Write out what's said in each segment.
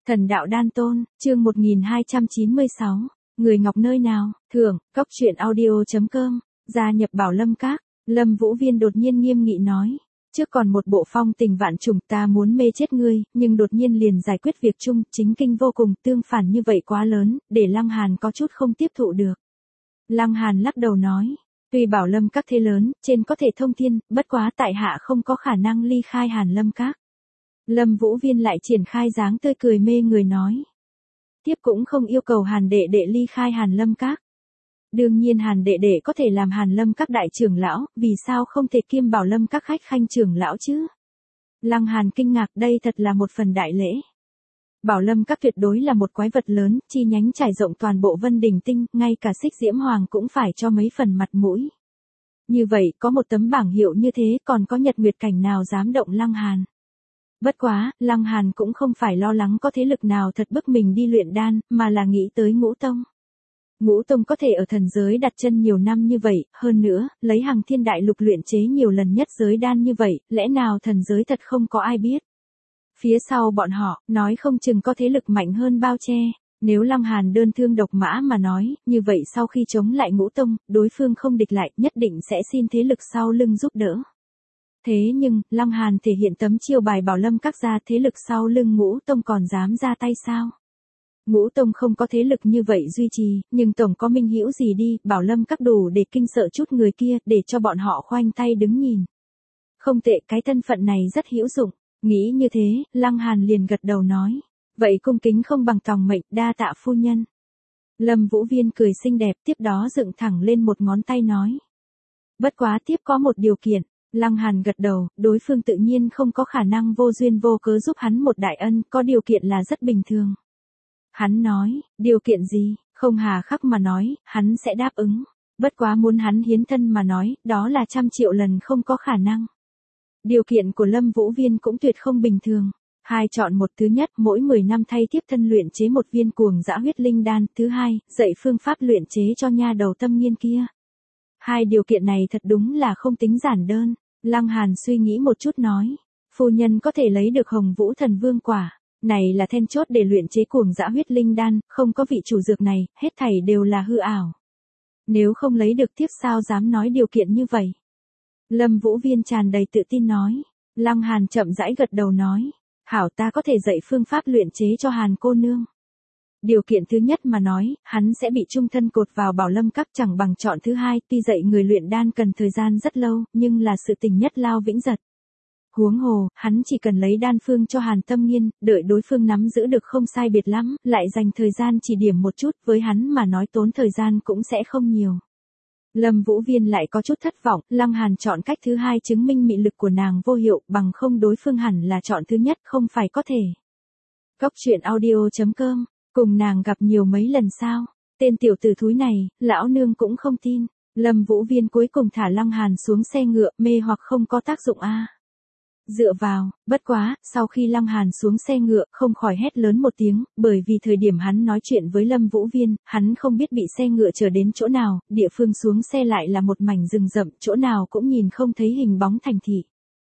Thần đạo đan tôn, chương 1296, người ngọc nơi nào, thưởng, cóc truyện audio.com, gia nhập Bảo Lâm Các. Lâm Vũ Viên đột nhiên nghiêm nghị nói, trước còn một bộ phong tình vạn trùng ta muốn mê chết ngươi, nhưng đột nhiên liền giải quyết việc chung, chính kinh vô cùng, tương phản như vậy quá lớn, để Lăng Hàn có chút không tiếp thụ được. Lăng Hàn lắc đầu nói, tuy Bảo Lâm Các thế lớn, trên có thể thông thiên, bất quá tại hạ không có khả năng ly khai Hàn Lâm Các. Lâm Vũ Viên lại triển khai dáng tươi cười mê người nói. Tiếp cũng không yêu cầu Hàn đệ đệ ly khai Hàn Lâm Các. Đương nhiên Hàn đệ đệ có thể làm Hàn Lâm Các đại trưởng lão, vì sao không thể kiêm Bảo Lâm Các khách khanh trưởng lão chứ? Lăng Hàn kinh ngạc, đây thật là một phần đại lễ. Bảo Lâm Các tuyệt đối là một quái vật lớn, chi nhánh trải rộng toàn bộ Vân Đình Tinh, ngay cả Xích Diễm Hoàng cũng phải cho mấy phần mặt mũi. Như vậy, có một tấm bảng hiệu như thế, còn có Nhật Nguyệt Cảnh nào dám động Lăng Hàn? Bất quá, Lăng Hàn cũng không phải lo lắng có thế lực nào thật bức mình đi luyện đan, mà là nghĩ tới Ngũ Tông. Ngũ Tông có thể ở thần giới đặt chân nhiều năm như vậy, hơn nữa, lấy Hằng Thiên Đại Lục luyện chế nhiều lần nhất giới đan như vậy, lẽ nào thần giới thật không có ai biết. Phía sau bọn họ, nói không chừng có thế lực mạnh hơn bao che. Nếu Lăng Hàn đơn thương độc mã mà nói, như vậy sau khi chống lại Ngũ Tông, đối phương không địch lại, nhất định sẽ xin thế lực sau lưng giúp đỡ. Thế nhưng, Lăng Hàn thể hiện tấm chiêu bài Bảo Lâm Các ra, thế lực sau lưng Ngũ Tông còn dám ra tay sao? Ngũ Tông không có thế lực như vậy duy trì, nhưng tổng có minh hữu gì đi, Bảo Lâm Các đủ để kinh sợ chút người kia, để cho bọn họ khoanh tay đứng nhìn. Không tệ, cái thân phận này rất hữu dụng. Nghĩ như thế, Lăng Hàn liền gật đầu nói. Vậy cung kính không bằng tòng mệnh, đa tạ phu nhân. Lâm Vũ Viên cười xinh đẹp, tiếp đó dựng thẳng lên một ngón tay nói. Bất quá tiếp có một điều kiện. Lăng Hàn gật đầu, đối phương tự nhiên không có khả năng vô duyên vô cớ giúp hắn một đại ân, có điều kiện là rất bình thường. Hắn nói, điều kiện gì, không hà khắc mà nói, hắn sẽ đáp ứng. Bất quá muốn hắn hiến thân mà nói, đó là 100 triệu lần không có khả năng. Điều kiện của Lâm Vũ Viên cũng tuyệt không bình thường. Hai chọn một, thứ nhất, mỗi 10 năm thay tiếp thân luyện chế một viên cuồng dã huyết linh đan, thứ hai, dạy phương pháp luyện chế cho nha đầu tâm nghiên kia. Hai điều kiện này thật đúng là không tính giản đơn. Lăng Hàn suy nghĩ một chút nói, phu nhân có thể lấy được Hồng Vũ Thần Vương quả, này là then chốt để luyện chế cuồng dã huyết linh đan, không có vị chủ dược này, hết thảy đều là hư ảo. Nếu không lấy được tiếp sao dám nói điều kiện như vậy? Lâm Vũ Viên tràn đầy tự tin nói. Lăng Hàn chậm rãi gật đầu nói, hảo, ta có thể dạy phương pháp luyện chế cho Hàn cô nương. Điều kiện thứ nhất mà nói, hắn sẽ bị chung thân cột vào Bảo Lâm Các, chẳng bằng chọn thứ hai, tuy dạy người luyện đan cần thời gian rất lâu, nhưng là sự tình nhất lao vĩnh giật. Huống hồ, hắn chỉ cần lấy đan phương cho Hàn Tâm Nghiên, đợi đối phương nắm giữ được không sai biệt lắm, lại dành thời gian chỉ điểm một chút, với hắn mà nói tốn thời gian cũng sẽ không nhiều. Lâm Vũ Viên lại có chút thất vọng, Lăng Hàn chọn cách thứ hai chứng minh mị lực của nàng vô hiệu, bằng không đối phương hẳn là chọn thứ nhất, không phải có thể. Cóc truyện audio.com, cùng nàng gặp nhiều mấy lần sao? Tên tiểu tử thúi này, lão nương cũng không tin. Lâm Vũ Viên cuối cùng thả Lăng Hàn xuống xe ngựa, mê hoặc không có tác dụng a. Dựa vào, bất quá, sau khi Lăng Hàn xuống xe ngựa, không khỏi hét lớn một tiếng, bởi vì thời điểm hắn nói chuyện với Lâm Vũ Viên, hắn không biết bị xe ngựa chở đến chỗ nào, địa phương xuống xe lại là một mảnh rừng rậm, chỗ nào cũng nhìn không thấy hình bóng thành thị.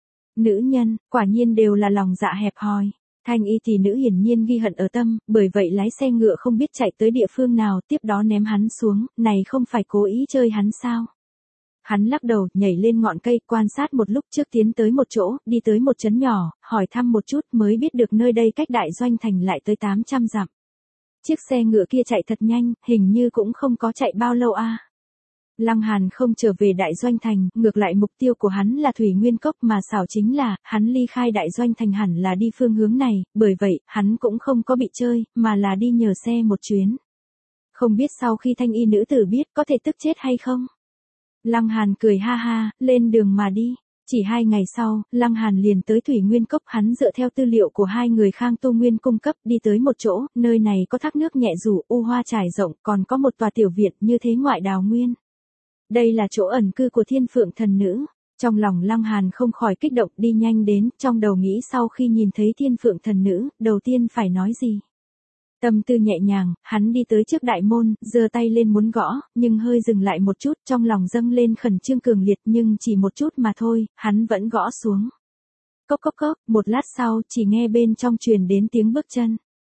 Nữ nhân, quả nhiên đều là lòng dạ hẹp hòi. Thanh y tỷ nữ hiển nhiên ghi hận ở tâm, bởi vậy lái xe ngựa không biết chạy tới địa phương nào, tiếp đó ném hắn xuống, này không phải cố ý chơi hắn sao? Hắn lắc đầu, nhảy lên ngọn cây, quan sát một lúc trước tiến tới một chỗ, đi tới một trấn nhỏ, hỏi thăm một chút mới biết được nơi đây cách đại doanh thành lại tới 800 dặm. Chiếc xe ngựa kia chạy thật nhanh, hình như cũng không có chạy bao lâu a. Lăng Hàn không trở về đại doanh thành, ngược lại mục tiêu của hắn là Thủy Nguyên Cốc, mà xảo chính là, hắn ly khai đại doanh thành hẳn là đi phương hướng này, bởi vậy, hắn cũng không có bị chơi, mà là đi nhờ xe một chuyến. Không biết sau khi thanh y nữ tử biết có thể tức chết hay không? Lăng Hàn cười ha ha, lên đường mà đi. Chỉ 2 ngày sau, Lăng Hàn liền tới Thủy Nguyên Cốc, hắn dựa theo tư liệu của hai người Khang Tu Nguyên cung cấp, đi tới một chỗ, nơi này có thác nước nhẹ rủ, u hoa trải rộng, còn có một tòa tiểu viện như thế ngoại đào nguyên. Đây là chỗ ẩn cư của Thiên Phượng thần nữ. Trong lòng Lăng Hàn không khỏi kích động, đi nhanh đến, trong đầu nghĩ sau khi nhìn thấy Thiên Phượng thần nữ, đầu tiên phải nói gì. Tâm tư nhẹ nhàng, hắn đi tới trước đại môn, giơ tay lên muốn gõ, nhưng hơi dừng lại một chút, trong lòng dâng lên khẩn trương cường liệt, nhưng chỉ một chút mà thôi, hắn vẫn gõ xuống. Cốc cốc cốc, một lát sau, chỉ nghe bên trong truyền đến tiếng bước chân.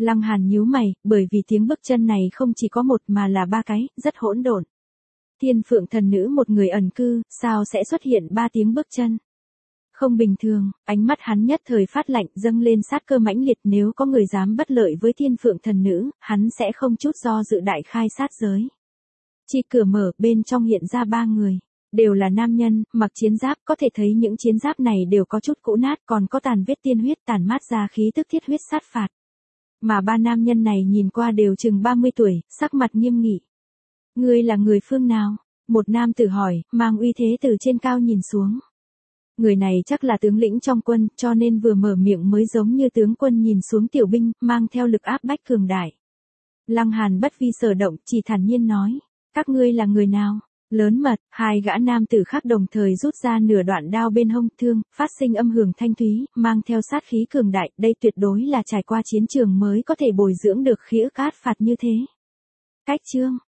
Lăng Hàn nhíu mày, bởi vì tiếng bước chân này không chỉ có một mà là ba cái, rất hỗn độn. Thiên Phượng thần nữ một người ẩn cư, sao sẽ xuất hiện ba tiếng bước chân? Không bình thường, ánh mắt hắn nhất thời phát lạnh dâng lên sát cơ mãnh liệt, nếu có người dám bất lợi với Thiên Phượng thần nữ, hắn sẽ không chút do dự đại khai sát giới. Chi cửa mở, bên trong hiện ra ba người. Đều là nam nhân, mặc chiến giáp, có thể thấy những chiến giáp này đều có chút cũ nát, còn có tàn vết tiên huyết tàn mát ra khí tức thiết huyết sát phạt. Mà ba nam nhân này nhìn qua đều chừng 30 tuổi, sắc mặt nghiêm nghị. Ngươi là người phương nào? Một nam tử hỏi, mang uy thế từ trên cao nhìn xuống. Người này chắc là tướng lĩnh trong quân, cho nên vừa mở miệng mới giống như tướng quân nhìn xuống tiểu binh, mang theo lực áp bách cường đại. Lăng Hàn bất vi sở động, chỉ thản nhiên nói, các ngươi là người nào? Lớn mật, hai gã nam tử khác đồng thời rút ra nửa đoạn đao bên hông, thương, phát sinh âm hưởng thanh thúy, mang theo sát khí cường đại, đây tuyệt đối là trải qua chiến trường mới có thể bồi dưỡng được khí ức át phạt như thế. Cách chương